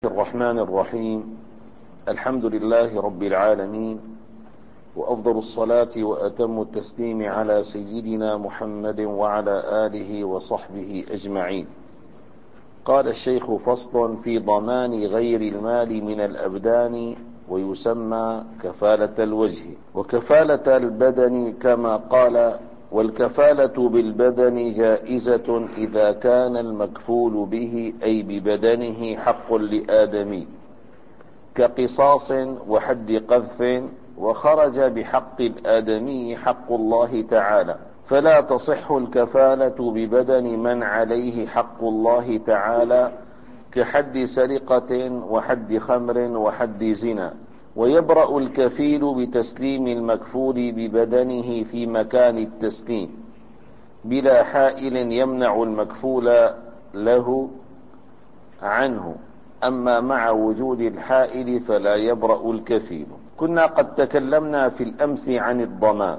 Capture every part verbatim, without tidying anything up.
الرحمن الرحيم. الحمد لله رب العالمين، وأفضل الصلاة وأتم التسليم على سيدنا محمد وعلى آله وصحبه أجمعين. قال الشيخ: فصل في ضمان غير المال من الأبدان، ويسمى كفالة الوجه وكفالة البدن، كما قال: والكفالة بالبدن جائزة إذا كان المكفول به أي ببدنه حق لآدمي، كقصاص وحد قذف، وخرج بحق الآدمي حق الله تعالى، فلا تصح الكفالة ببدن من عليه حق الله تعالى، كحد سرقة وحد خمر وحد زنا. ويبرأ الكفيل بتسليم المكفول ببدنه في مكان التسليم بلا حائل يمنع المكفول له عنه، أما مع وجود الحائل فلا يبرأ الكفيل. كنا قد تكلمنا في الأمس عن الضمان،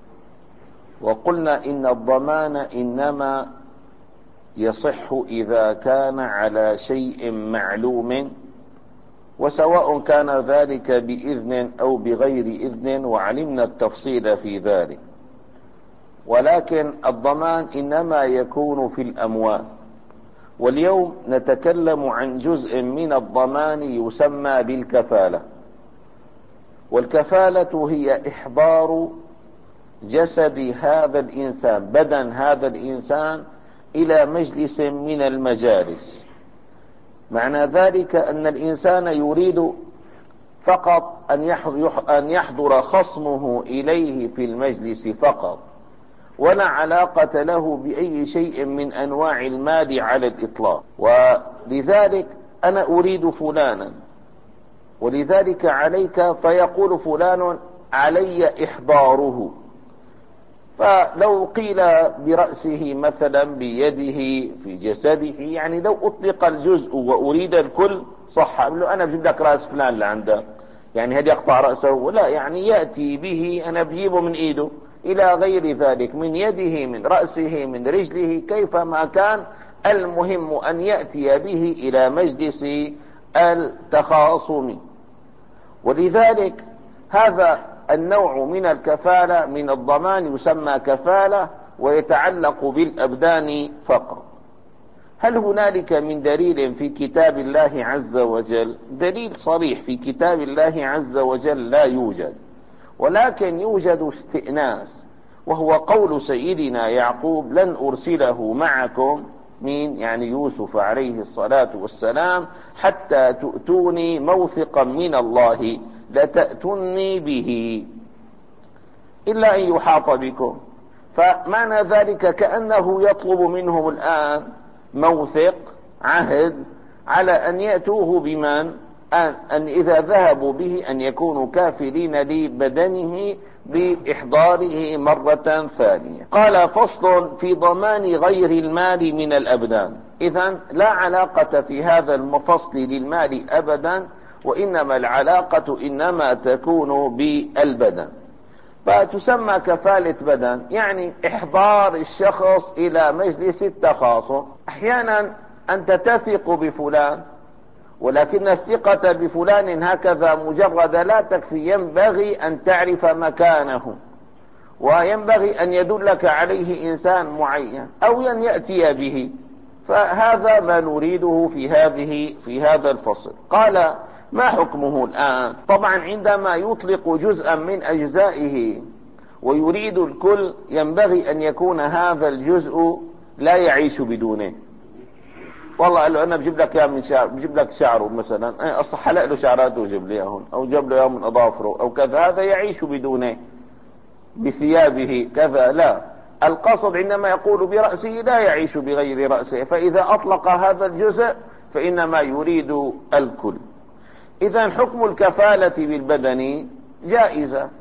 وقلنا إن الضمان إنما يصح إذا كان على شيء معلوم، وسواء كان ذلك بإذن أو بغير إذن، وعلمنا التفصيل في ذلك. ولكن الضمان إنما يكون في الأموال، واليوم نتكلم عن جزء من الضمان يسمى بالكفالة. والكفالة هي إحضار جسد هذا الإنسان، بدن هذا الإنسان، إلى مجلس من المجالس. معنى ذلك أن الإنسان يريد فقط أن يحضر خصمه إليه في المجلس فقط، ولا علاقة له بأي شيء من أنواع المال على الإطلاق. ولذلك أنا أريد فلانا، ولذلك عليك، فيقول فلان علي إحضاره. فلو قيل برأسه مثلا، بيده، في جسده، يعني لو أطلق الجزء وأريد الكل صح. له أنا بجيب لك رأس فلان لعنده، يعني هل يقطع رأسه؟ ولا، يعني يأتي به، أنا بجيبه من إيده إلى غير ذلك، من يده، من رأسه، من رجله، كيفما كان، المهم أن يأتي به إلى مجلس التخاصم. ولذلك هذا النوع من الكفالة من الضمان يسمى كفالة، ويتعلق بالأبدان فقط. هل هنالك من دليل في كتاب الله عز وجل؟ دليل صريح في كتاب الله عز وجل لا يوجد، ولكن يوجد استئناس، وهو قول سيدنا يعقوب: لن أرسله معكم، من يعني يوسف عليه الصلاة والسلام، حتى تؤتوني موثقا من الله لتأتوني به إلا أن يحاط بكم. فمعنى ذلك كأنه يطلب منهم الآن موثق، عهد، على أن يأتوه بمن أن, أن إذا ذهبوا به أن يكونوا كافلين لبدنه بإحضاره مرة ثانية. قال: فصل في ضمان غير المال من الأبدان. إذن لا علاقة في هذا المفصل للمال أبدا، وإنما العلاقة إنما تكون بالبدن. فتسمى كفالة بدن، يعني إحضار الشخص إلى مجلس التخاصم. أحيانا أنت تثق بفلان، ولكن الثقة بفلان هكذا مجرد لا تكفي، ينبغي أن تعرف مكانه، وينبغي أن يدلك عليه إنسان معين، أو أن يأتي به. فهذا ما نريده في هذه في هذا الفصل. قال: ما حكمه الآن؟ طبعا عندما يطلق جزءا من أجزائه ويريد الكل، ينبغي أن يكون هذا الجزء لا يعيش بدونه. والله قال له: أنا بجيب لك من شعر، بجيب لك شعره مثلا، أصح حلق له شعراته وجيب لي اياهم، أو جاب له اياهم من أظافره أو كذا، هذا يعيش بدونه، بثيابه كذا. لا، القصد عندما يقول برأسه لا يعيش بغير رأسه، فإذا أطلق هذا الجزء فإنما يريد الكل. إذن حكم الكفالة بالبدن جائزة،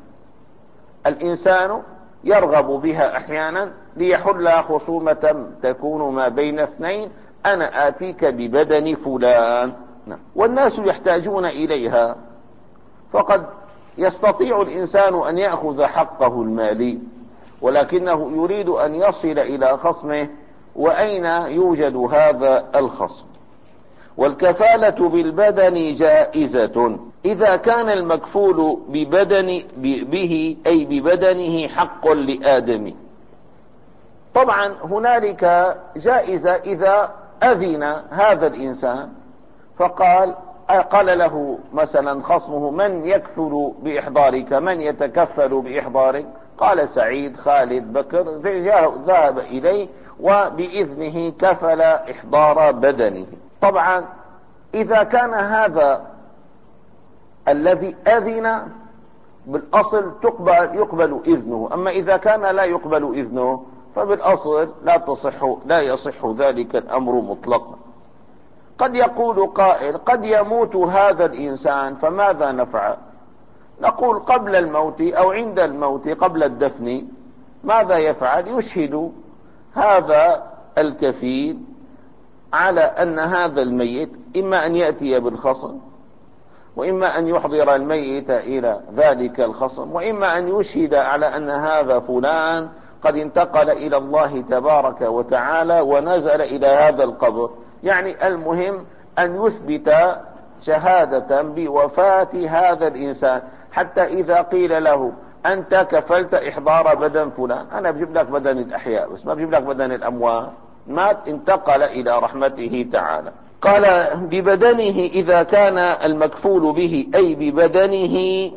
الإنسان يرغب بها أحيانا ليحل خصومة تكون ما بين اثنين: أنا آتيك ببدن فلان. والناس يحتاجون إليها، فقد يستطيع الإنسان أن يأخذ حقه المالي، ولكنه يريد أن يصل إلى خصمه، وأين يوجد هذا الخصم؟ والكفالة بالبدن جائزة إذا كان المكفول ببدن به أي ببدنه حق لآدم. طبعا هنالك جائزة إذا أذن هذا الإنسان فقال قال له مثلا خصمه: من يكفل بإحضارك؟ من يتكفل بإحضارك؟ قال: سعيد، خالد، بكر. ذهب إليه وبإذنه كفل إحضار بدنه. طبعا إذا كان هذا الذي أذن بالأصل تقبل يقبل إذنه، أما إذا كان لا يقبل إذنه فبالأصل لا تصح لا يصح ذلك الأمر مطلقا. قد يقول قائل: قد يموت هذا الإنسان فماذا نفعل؟ نقول: قبل الموت أو عند الموت قبل الدفن ماذا يفعل؟ يشهد هذا الكفيل على أن هذا الميت إما أن يأتي بالخصم، وإما أن يحضر الميت إلى ذلك الخصم، وإما أن يشهد على أن هذا فلان قد انتقل إلى الله تبارك وتعالى ونزل إلى هذا القبر. يعني المهم أن يثبت شهادة بوفاة هذا الإنسان، حتى إذا قيل له: أنت كفلت إحضار بدن فلان، أنا بجيب لك بدن الأحياء بس ما بجيب لك بدن الأموات، مات انتقل إلى رحمته تعالى. قال: ببدنه إذا كان المكفول به أي ببدنه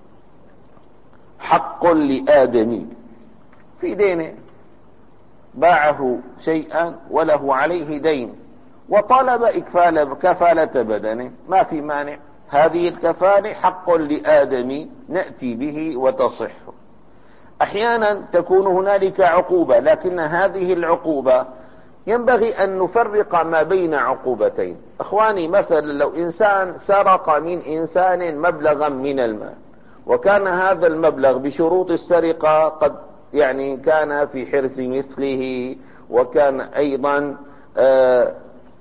حق لآدم. في دينه، باعه شيئا وله عليه دين وطلب إكفال كفالة بدنه، ما في مانع. هذه الكفالة حق لآدم نأتي به وتصح. أحيانا تكون هنالك عقوبة، لكن هذه العقوبة ينبغي أن نفرق ما بين عقوبتين. أخواني، مثلا لو إنسان سرق من إنسان مبلغا من المال، وكان هذا المبلغ بشروط السرقة قد يعني كان في حرز مثله، وكان أيضا آه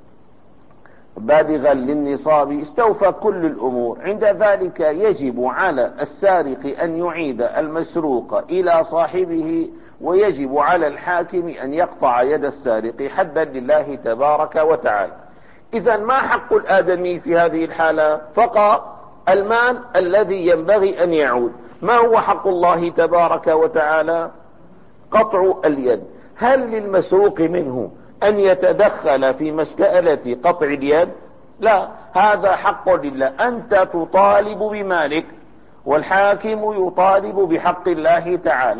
بالغا للنصاب، استوفى كل الأمور، عند ذلك يجب على السارق أن يعيد المسروق إلى صاحبه، ويجب على الحاكم أن يقطع يد السارق حدا لله تبارك وتعالى. إذن ما حق الآدمي في هذه الحالة؟ فقط المال الذي ينبغي أن يعود. ما هو حق الله تبارك وتعالى؟ قطع اليد. هل للمسروق منه أن يتدخل في مسألة قطع اليد؟ لا، هذا حق لله. أنت تطالب بمالك والحاكم يطالب بحق الله تعالى.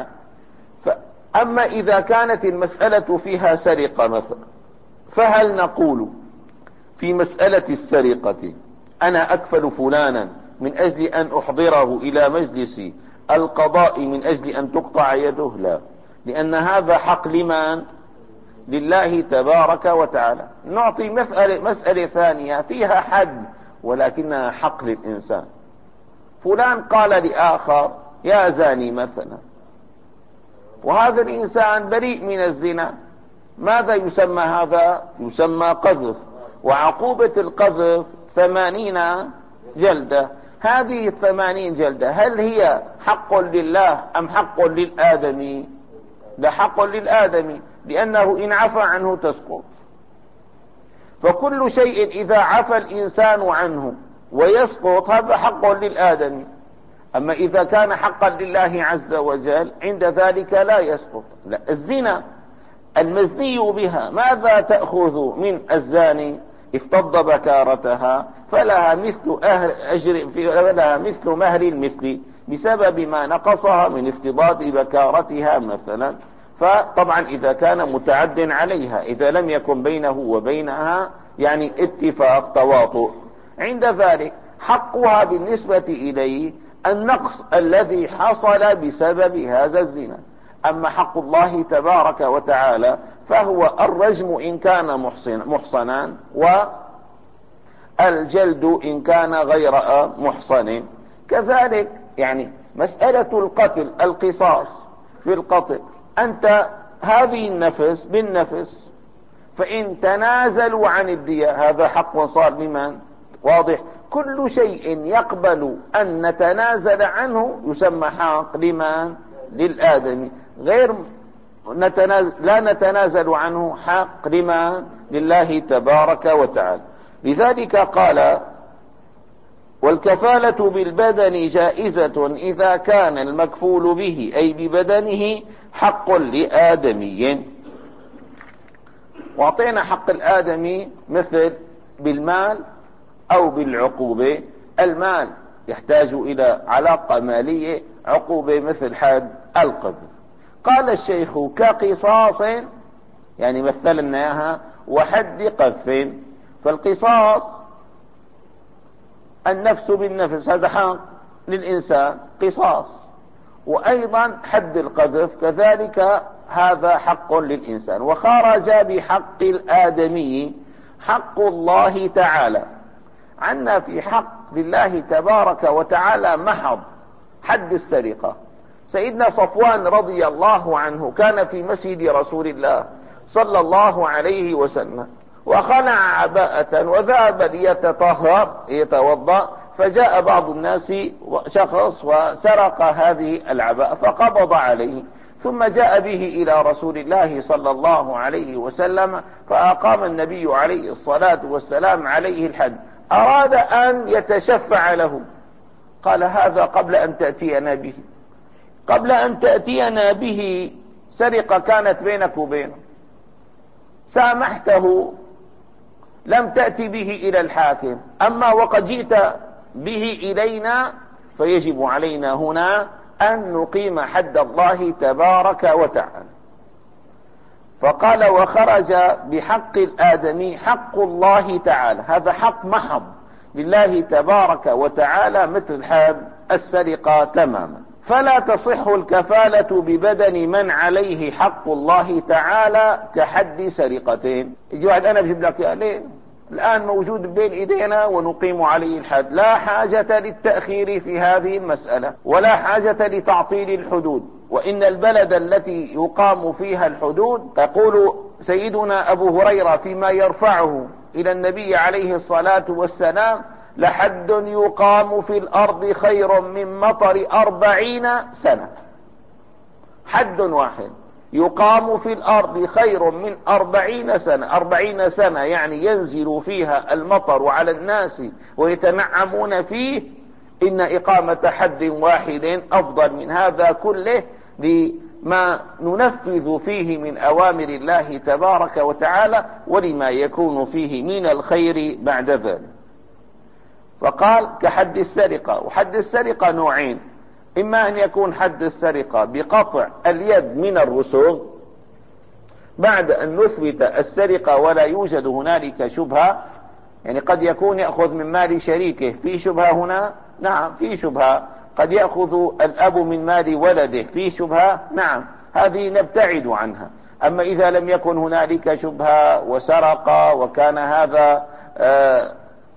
أما إذا كانت المسألة فيها سرقة مثلا، فهل نقول في مسألة السرقة: أنا أكفل فلانا من أجل أن أحضره إلى مجلس القضاء من أجل أن تقطع يده؟ لا، لأن هذا حق لمن؟ لله تبارك وتعالى. نعطي مسألة, مسألة ثانية فيها حد ولكنها حق للإنسان. فلان قال لآخر: يا زاني مثلا، وهذا الإنسان بريء من الزنا، ماذا يسمى هذا؟ يسمى قذف، وعقوبة القذف ثمانين جلدة. هذه الثمانين جلدة هل هي حق لله أم حق للآدمي؟ ده حق للآدمي، لأنه إن عفى عنه تسقط. فكل شيء إذا عفى الإنسان عنه ويسقط هذا حق للآدمي. أما إذا كان حقا لله عز وجل عند ذلك لا يسقط. لا، الزنا المزني بها ماذا تأخذ من الزاني؟ افتض بكارتها فلها مثل أهل أجر فلها مثل مهر المثل بسبب ما نقصها من افتضاد بكارتها مثلا. فطبعا إذا كان متعد عليها، إذا لم يكن بينه وبينها يعني اتفاق تواطؤ، عند ذلك حقها بالنسبة إليه النقص الذي حصل بسبب هذا الزنا. أما حق الله تبارك وتعالى فهو الرجم إن كان محصن محصنا، والجلد إن كان غير محصن. كذلك يعني مسألة القتل، القصاص في القتل، أنت هذه النفس بالنفس، فإن تنازلوا عن الدية هذا حق صار لمن؟ واضح. كل شيء يقبل أن نتنازل عنه يسمى حق لمن؟ للآدمي. غير نتنازل لا نتنازل عنه حق لمن؟ لله تبارك وتعالى. لذلك قال: والكفالة بالبدن جائزة إذا كان المكفول به أي ببدنه حق لآدمي. وأعطينا حق الآدمي مثل بالمال أو بالعقوبة. المال يحتاج إلى علاقة مالية، عقوبة مثل حد القذف. قال الشيخ: كقصاص، يعني مثلنا اياها، وحد قذف. فالقصاص النفس بالنفس، هذا حق للإنسان قصاص، وأيضا حد القذف كذلك هذا حق للإنسان. وخرج بحق الآدمي حق الله تعالى. عنا في حق لله تبارك وتعالى محض حد السرقة. سيدنا صفوان رضي الله عنه كان في مسجد رسول الله صلى الله عليه وسلم، وخلع عباءة وذهب ليتطهر يتوضأ، فجاء بعض الناس شخص وسرق هذه العباءة فقبض عليه، ثم جاء به إلى رسول الله صلى الله عليه وسلم، فأقام النبي عليه الصلاة والسلام عليه الحد. أراد أن يتشفع له، قال: هذا قبل أن تأتينا به، قبل أن تأتينا به سرقة كانت بينك وبينه، سامحته، لم تأتي به إلى الحاكم، أما وقد جئت به إلينا فيجب علينا هنا أن نقيم حد الله تبارك وتعالى. فقال: وخرج بحق الآدمي حق الله تعالى، هذا حق محض لله تبارك وتعالى مثل حد السرقة تماما. فلا تصح الكفالة ببدن من عليه حق الله تعالى كحد سرقتين. يجي واحد: أنا بجيب لك يا ليه الآن موجود بين إيدينا ونقيم عليه الحد. لا حاجة للتأخير في هذه المسألة، ولا حاجة لتعطيل الحدود. وإن البلد التي يقام فيها الحدود، تقول سيدنا أبو هريرة فيما يرفعه إلى النبي عليه الصلاة والسلام: لحد يقام في الأرض خير من مطر أربعين سنة. حد واحد يقام في الأرض خير من أربعين سنة. أربعين سنة يعني ينزل فيها المطر على الناس ويتنعمون فيه. إن إقامة حد واحد أفضل من هذا كله لما ننفذ فيه من أوامر الله تبارك وتعالى، ولما يكون فيه من الخير بعد ذلك. فقال: كحد السرقة. وحد السرقة نوعين: إما أن يكون حد السرقة بقطع اليد من الرسوم بعد أن نثبت السرقة ولا يوجد هنالك شبهة، يعني قد يكون يأخذ من مال شريكه، في شبهة هنا؟ نعم في شبهة. قد يأخذ الأب من مال ولده، في شبهة؟ نعم، هذه نبتعد عنها. أما إذا لم يكن هنالك شبهة وسرق وكان هذا آه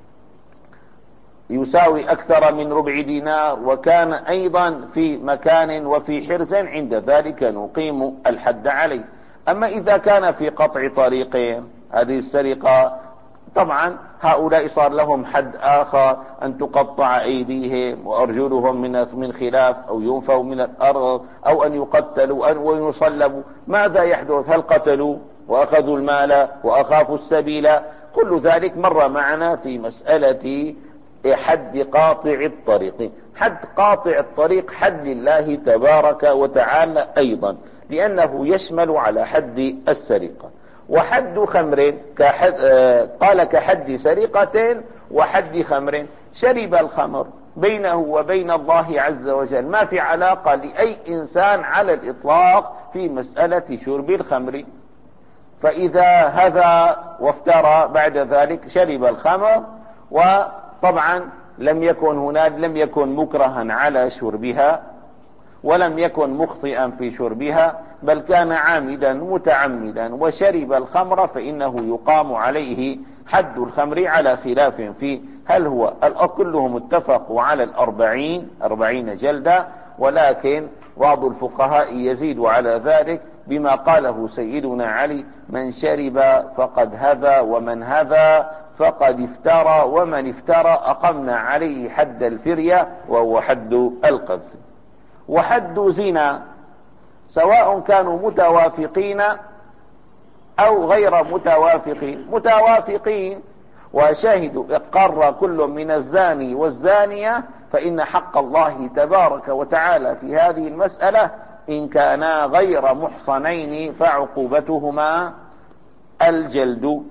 يساوي أكثر من ربع دينار وكان أيضا في مكان وفي حرز، عند ذلك نقيم الحد عليه. أما إذا كان في قطع طريقين، هذه السرقة طبعا هؤلاء صار لهم حد آخر، أن تقطع أيديهم وأرجلهم من من خلاف، أو ينفوا من الأرض، أو أن يقتلوا أو يصلبوا. ماذا يحدث؟ هل قتلوا وأخذوا المال وأخافوا السبيل؟ كل ذلك مر معنا في مسألة حد قاطع الطريق. حد قاطع الطريق حد لله تبارك وتعالى أيضا، لأنه يشمل على حد السرقة. وحد خمر كحد قال كحد سرقة وحد خمر. شرب الخمر بينه وبين الله عز وجل ما في علاقة لأي إنسان على الإطلاق في مسألة شرب الخمر، فإذا هذا وافترى بعد ذلك شرب الخمر، وطبعا لم يكن هناك لم يكن مكرها على شربها ولم يكن مخطئا في شربها، بل كان عامدا متعمدا وشرب الخمر، فإنه يقام عليه حد الخمر على خلاف فيه هل هو كلهم اتفقوا على الأربعين أربعين جلدة، ولكن بعض الفقهاء يزيد على ذلك بما قاله سيدنا علي: من شرب فقد هذا، ومن هذا فقد افترى، ومن افترى أقمنا عليه حد الفرية وهو حد القذف. وحد زنا سواء كانوا متوافقين أو غير متوافقين. متوافقين وشاهد إقر كل من الزاني والزانية، فإن حق الله تبارك وتعالى في هذه المسألة إن كانا غير محصنين فعقوبتهما الجلد،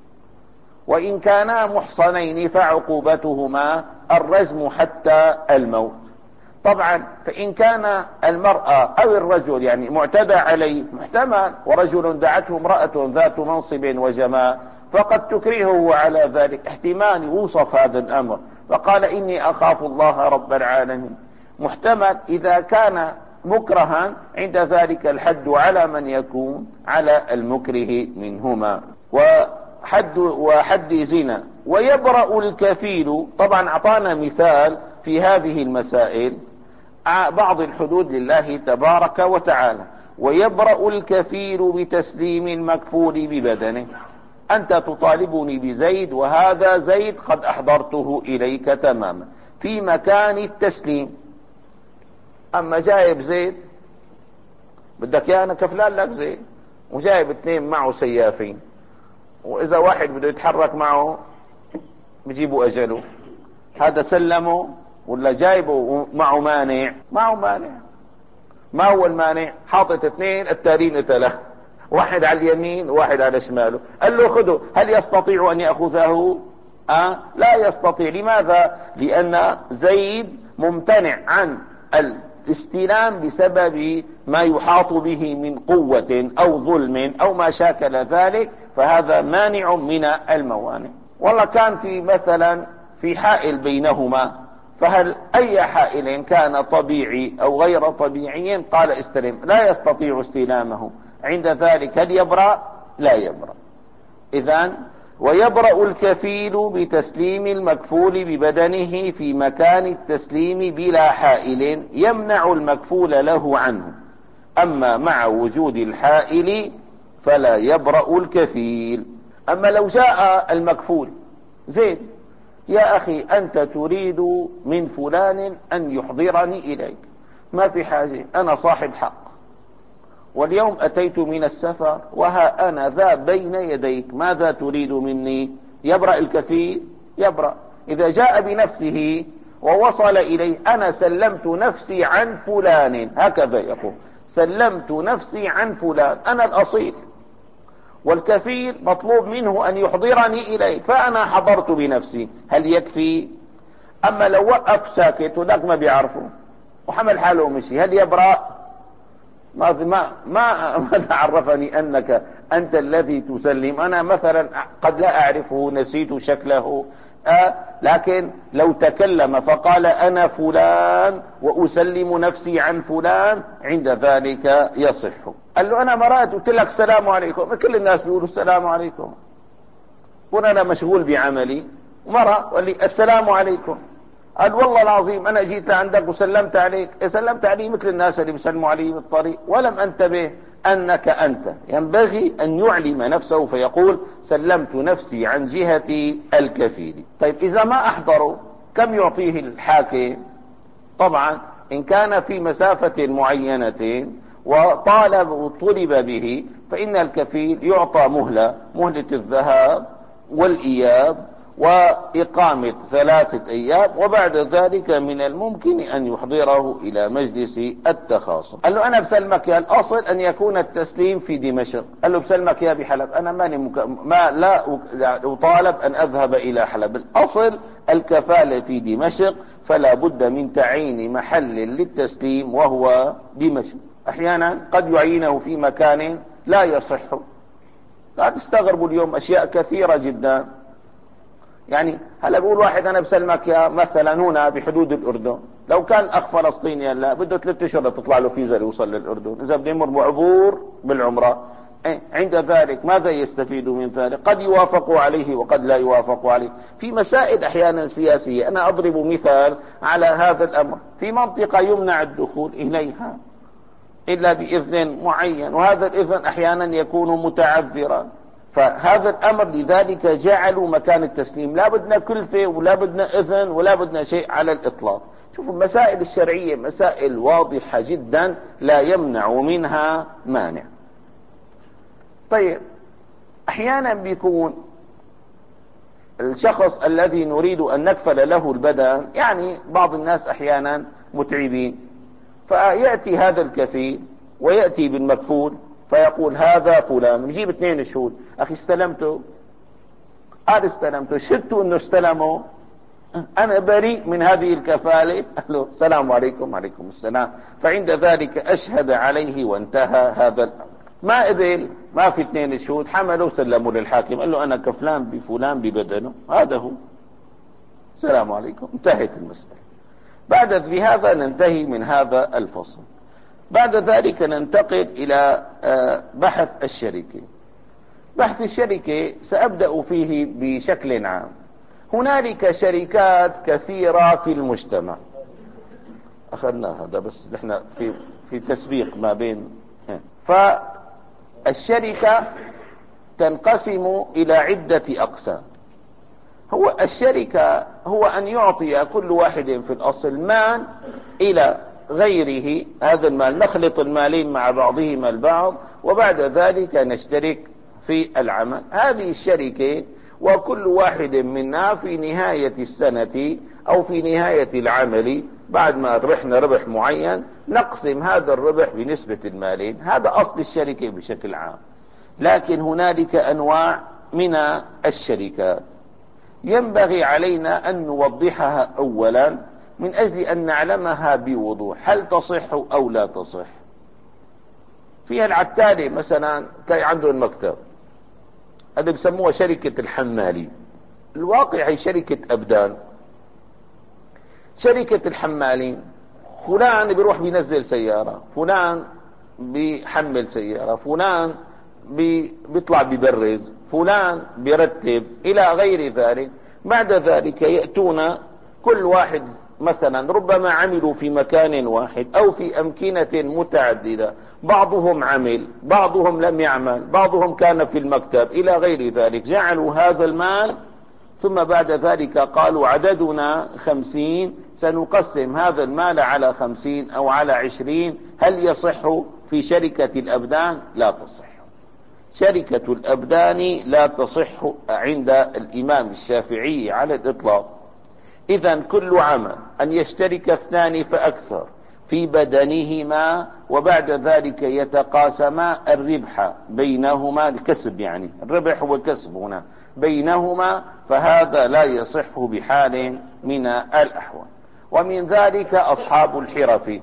وإن كانا محصنين فعقوبتهما الرجم حتى الموت. طبعا فإن كان المرأة أو الرجل يعني معتدى عليه محتمل، ورجل دعته امرأة ذات منصب وجمال فقد تكرهه على ذلك، احتمال يوصف هذا الأمر فقال إني أخاف الله رب العالمين، محتمل إذا كان مكرها عند ذلك الحد على من يكون على المكره منهما. وحد وحد زنا ويبرأ الكفيل، طبعا أعطانا مثال في هذه المسائل بعض الحدود لله تبارك وتعالى. ويبرأ الكفيل بتسليم المكفول ببدنه، أنت تطالبني بزيد وهذا زيد قد أحضرته إليك تماما في مكان التسليم، أما جايب زيد بدك يا أنا كفلان لك زيد، وجايب اثنين معه سيافين، وإذا واحد بده يتحرك معه بجيبوا أجله، هذا سلمه ولا جايبه معه مانع؟ معه مانع. ما هو المانع؟ حاطط اثنين التارين اتله، واحد على اليمين وواحد على شماله، قال له خذه، هل يستطيع أن يأخذه؟ أه؟ لا يستطيع. لماذا؟ لأن زيد ممتنع عن الاستلام بسبب ما يحاط به من قوة أو ظلم أو ما شاكل ذلك، فهذا مانع من الموانع. والله كان في مثلا في حائل بينهما، فهل أي حائل كان طبيعي أو غير طبيعي؟ قال استلم، لا يستطيع استلامه، عند ذلك هل يبرأ؟ لا يبرأ. إذن ويبرأ الكفيل بتسليم المكفول ببدنه في مكان التسليم بلا حائل يمنع المكفول له عنه، أما مع وجود الحائل فلا يبرأ الكفيل. أما لو جاء المكفول زيد، يا أخي أنت تريد من فلان أن يحضرني إليك، ما في حاجة، أنا صاحب حق، واليوم أتيت من السفر وها أنا ذا بين يديك، ماذا تريد مني؟ يبرأ الكفيل؟ يبرأ. إذا جاء بنفسه ووصل إليه، أنا سلمت نفسي عن فلان، هكذا يقول، سلمت نفسي عن فلان، أنا الأصيل، والكفيل مطلوب منه أن يحضرني إليه، فأنا حضرت بنفسي، هل يكفي؟ أما لو وقف ساكت وذاك ما بيعرفه وحمل حاله ومشي، هل يبرأ؟ ما ما ما ما عرفني أنك أنت الذي تسلم، أنا مثلا قد لا أعرفه، نسيت شكله، آه لكن لو تكلم فقال أنا فلان وأسلم نفسي عن فلان، عند ذلك يصح. قال له أنا مرات قلت لك السلام عليكم، كل الناس بيقولوا السلام عليكم، وأنا مشغول بعملي، مرة قال لي السلام عليكم، قال والله العظيم أنا جيت عندك وسلمت عليك، سلمت علي مثل الناس اللي بيسلموا علي بالطريق، ولم أنتبه أنك أنت. ينبغي أن يعلم نفسه فيقول سلمت نفسي عن جهة الكفيل. طيب إذا ما أحضروا كم يعطيه الحاكم؟ طبعا إن كان في مسافة معينة وطالب وطلب به، فإن الكفيل يعطى مهلة، مهلة الذهاب والإياب وإقامة ثلاثة أيام، وبعد ذلك من الممكن أن يحضره إلى مجلس التخاصم. قال له أنا بسلمك يا، الأصل أن يكون التسليم في دمشق، قال له بسلمك يا بحلب، أنا ماني مك... ما لا أطالب أن أذهب إلى حلب، الأصل الكفالة في دمشق، فلا بد من تعيين محل للتسليم وهو دمشق. أحيانا قد يعينه في مكان لا يصح، لا تستغربوا اليوم أشياء كثيرة جدا. يعني هلا بقول واحد أنا بسلمك يا مثلا هنا بحدود الأردن، لو كان أخ فلسطيني لا بده ثلاثة أشهر تطلع له فيزا ليوصل للأردن، إذا بده يمر عبور بالعمرة، عند ذلك ماذا يستفيد من ذلك؟ قد يوافقوا عليه وقد لا يوافقوا عليه في مسائل أحيانا سياسية. أنا أضرب مثال على هذا الأمر، في منطقة يمنع الدخول إليها إلا بإذن معين، وهذا الإذن أحيانا يكون متعذرا، فهذا الأمر لذلك جعلوا مكان التسليم لا بدنا كلفة ولا بدنا إذن ولا بدنا شيء على الإطلاق. شوفوا المسائل الشرعية مسائل واضحة جدا لا يمنع منها مانع. طيب أحيانا بيكون الشخص الذي نريد أن نكفل له البدن، يعني بعض الناس أحيانا متعبين، فيأتي هذا الكفيل ويأتي بالمكفول فيقول هذا فلان، نجيب اثنين شهود، أخي استلمته؟ قال استلمته، شهدتوا أنه استلموا؟ أنا بريء من هذه الكفالة. له السلام عليكم. عليكم السلام. فعند ذلك أشهد عليه وانتهى هذا الأمر. ما قبل، ما في اثنين شهود، حملوا وسلموا للحاكم، قال له أنا كفلان بفلان ببدنه، هذا هو، السلام عليكم، انتهت المسألة. بعد بهذا ننتهي من هذا الفصل. بعد ذلك ننتقل إلى بحث الشركة. بحث الشركة سأبدأ فيه بشكل عام. هنالك شركات كثيرة في المجتمع، أخذنا هذا بس نحن في في تسبيق ما بين. فالشركة تنقسم إلى عدة أقسام. هو الشركة هو أن يعطي كل واحد في الأصل مال إلى غيره، هذا المال نخلط المالين مع بعضهما البعض، وبعد ذلك نشترك في العمل. هذه الشركة، وكل واحد منا في نهاية السنة أو في نهاية العمل بعد ما ربحنا ربح معين نقسم هذا الربح بنسبة المالين. هذا أصل الشركة بشكل عام. لكن هنالك أنواع من الشركات ينبغي علينا أن نوضحها أولا من أجل أن نعلمها بوضوح، هل تصح أو لا تصح. فيها العتالة مثلا تلاقي عنده المكتب، هذا بسموها شركة الحمالي، الواقع هي شركة أبدان. شركة الحمالين، فلان بيروح بينزل سيارة، فلان بيحمل سيارة، فلان بيطلع بيبرز، فلان بيرتب إلى غير ذلك. بعد ذلك يأتون كل واحد مثلا ربما عملوا في مكان واحد أو في أمكنة متعددة، بعضهم عمل، بعضهم لم يعمل، بعضهم كان في المكتب إلى غير ذلك. جعلوا هذا المال ثم بعد ذلك قالوا عددنا خمسين، سنقسم هذا المال على خمسين أو على عشرين. هل يصح في شركة الأبدان؟ لا تصح. شركة الأبدان لا تصح عند الإمام الشافعي على الإطلاق. إذن كل عمل أن يشترك اثنان فأكثر في بدنهما وبعد ذلك يتقاسما الربح بينهما، الكسب يعني الربح هو الكسب هنا بينهما، فهذا لا يصح بحال من الأحوال. ومن ذلك أصحاب الحرف.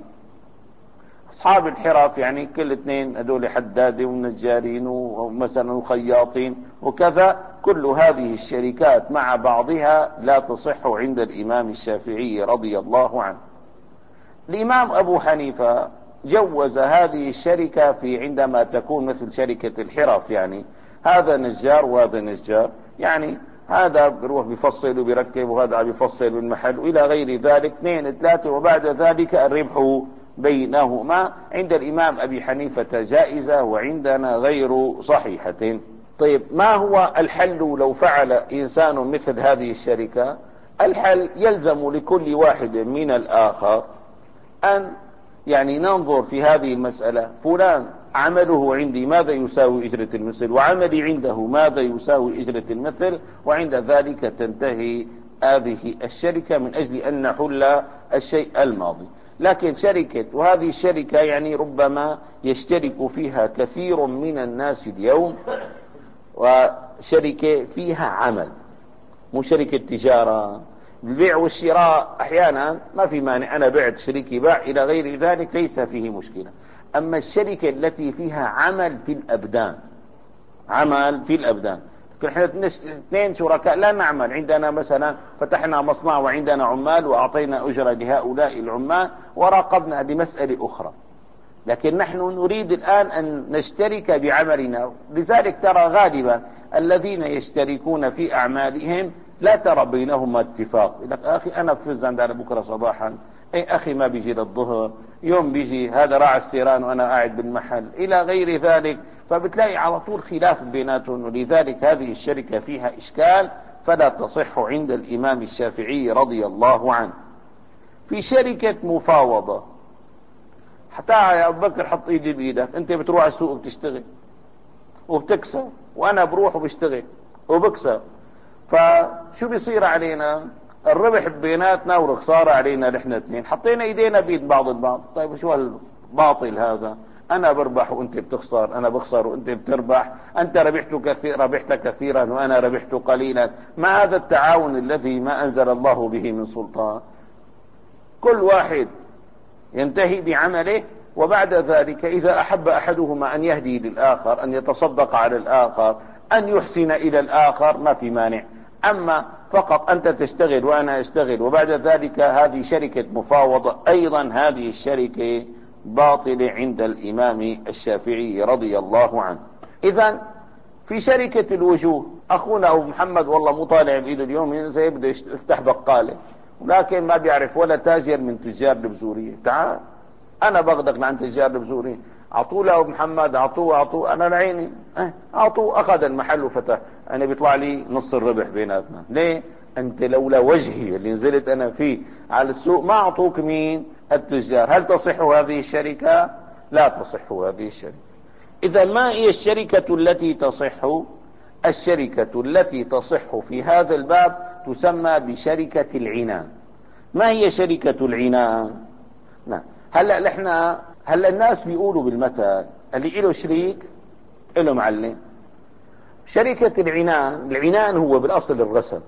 أصحاب الحرف يعني كل اثنين هذول حداد ونجارين ومثلا خياطين وكذا، كل هذه الشركات مع بعضها لا تصح عند الإمام الشافعي رضي الله عنه. الإمام أبو حنيفة جوز هذه الشركة في عندما تكون مثل شركة الحرف، يعني هذا نجار وهذا نجار، يعني هذا بيروح بيفصل وبيركب وهذا بيفصل بالمحل وإلى غير ذلك، اثنين ثلاثة، وبعد ذلك الربح بينهما. عند الإمام أبي حنيفة جائزة وعندنا غير صحيحة. طيب ما هو الحل لو فعل إنسان مثل هذه الشركة؟ الحل يلزم لكل واحد من الآخر أن يعني ننظر في هذه المسألة، فلان عمله عندي ماذا يساوي أجرة المثل، وعملي عنده ماذا يساوي أجرة المثل، وعند ذلك تنتهي هذه الشركة من أجل أن نحل الشيء الماضي. لكن شركة، وهذه الشركة يعني ربما يشترك فيها كثير من الناس اليوم، وشركة فيها عمل مو شركة تجارة، البيع والشراء أحيانا ما في مانع، أنا بعت شريكي باع إلى غير ذلك ليس فيه مشكلة. أما الشركة التي فيها عمل في الأبدان، عمل في الأبدان، نحن اثنين شركاء لا نعمل، عندنا مثلا فتحنا مصنع وعندنا عمال وأعطينا أجرة لهؤلاء العمال وراقبنا، هذه مسألة أخرى. لكن نحن نريد الآن أن نشترك بعملنا. لذلك ترى غالبا الذين يشتركون في أعمالهم لا ترى بينهما اتفاق. يقول لك أخي أنا بفز عندنا بكرة صباحا، أي أخي ما بيجي للظهر، يوم بيجي هذا راعي السيران وأنا قاعد بالمحل إلى غير ذلك، فبتلاقي على طول خلاف بيناتهم. ولذلك هذه الشركة فيها إشكال، فلا تصح عند الإمام الشافعي رضي الله عنه. في شركة مفاوضة، حتى يا أبو بكر حط إيدي بإيدك، أنت بتروح السوق بتشتغل وبتكسب، وأنا بروح وبشتغل وبكسب، فشو بيصير علينا؟ الربح بيناتنا والخسارة علينا نحن اثنين، حطينا ايدينا بيد بعض البعض. طيب شو هالباطل هذا؟ انا بربح وانت بتخسر، انا بخسر وانت بتربح، انت ربحت كثير ربحت كثيرا وانا ربحت قليلا. ما هذا التعاون الذي ما انزل الله به من سلطان؟ كل واحد ينتهي بعمله، وبعد ذلك اذا احب احدهما ان يهدي للاخر، ان يتصدق على الاخر، ان يحسن الى الاخر، ما في مانع. اما فقط انت تشتغل وانا اشتغل وبعد ذلك هذه شركة مفاوضة، ايضا هذه الشركة باطلة عند الامام الشافعي رضي الله عنه. اذا في شركة الوجوه، اخونا ابو محمد والله مطالع بايده اليوم ينزل بده يفتح بقالة، ولكن ما بيعرف ولا تاجر من تجار البزورية. تعال انا بغدق عن تجار البزورية، اعطوه له ابو محمد، اعطوه اعطوه انا لعيني اه اعطوه، اخذ المحل وفتح، انا بيطلع لي نص الربح بيناتنا. ليه؟ انت لولا وجهي اللي نزلت انا فيه على السوق ما اعطوك مين؟ التجار. هل تصح هذه الشركة؟ لا تصح هذه الشركة. اذا ما هي الشركة التي تصح؟ الشركة التي تصح في هذا الباب تسمى بشركة العنان. ما هي شركة العنان؟ نعم. هلا نحن هلا الناس بيقولوا بالمثل اللي له شريك له معلم. شركة العنان، العنان هو بالاصل الرسل.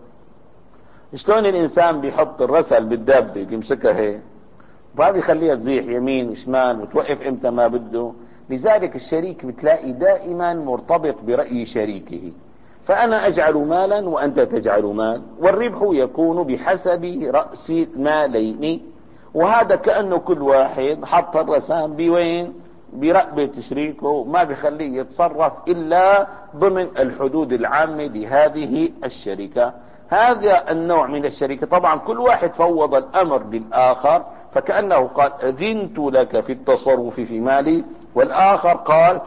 شلون الانسان بيحط الرسل بالدابة بيمسكها هيك وما بيخليها تزيح يمين وشمال وتوقف امتى ما بده. لذلك الشريك بتلاقي دائما مرتبط برأي شريكه، فأنا أجعل مالا وأنت تجعل مال، والربح يكون بحسب رأس مالين. وهذا كأنه كل واحد حط الرسام بوين؟ برقبة شريكه، ما بيخليه يتصرف إلا ضمن الحدود العامة لهذه الشركة. هذا النوع من الشركة طبعا كل واحد فوض الأمر للآخر، فكأنه قال أذنت لك في التصرف في مالي، والآخر قال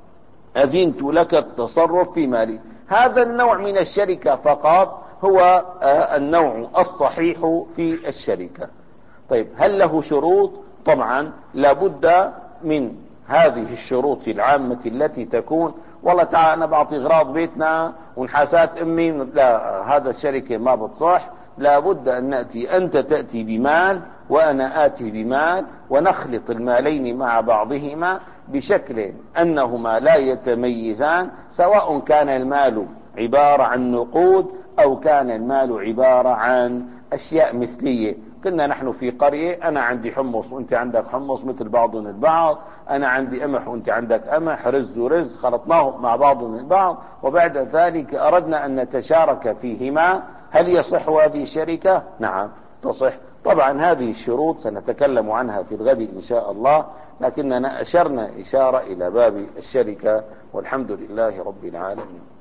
أذنت لك التصرف في مالي. هذا النوع من الشركة فقط هو النوع الصحيح في الشركة. طيب هل له شروط؟ طبعا لابد من هذه الشروط العامة التي تكون والله تعالى أنا بعطي غراض بيتنا ونحاسات أمي، لا، هذا الشركة ما بتصح. لابد أن نأتي، أنت تأتي بمال وأنا آتي بمال، ونخلط المالين مع بعضهما بشكل أنهما لا يتميزان، سواء كان المال عبارة عن نقود أو كان المال عبارة عن أشياء مثلية. كنا نحن في قرية، أنا عندي حمص وأنت عندك حمص مثل بعضنا البعض، أنا عندي قمح وأنت عندك قمح، رز ورز، خلطناهم مع بعضنا البعض، وبعد ذلك أردنا أن نتشارك فيهما. هل يصح هذه الشركة؟ نعم تصح. طبعا هذه الشروط سنتكلم عنها في الغد إن شاء الله، لكننا أشرنا إشارة إلى باب الشركة، والحمد لله رب العالمين.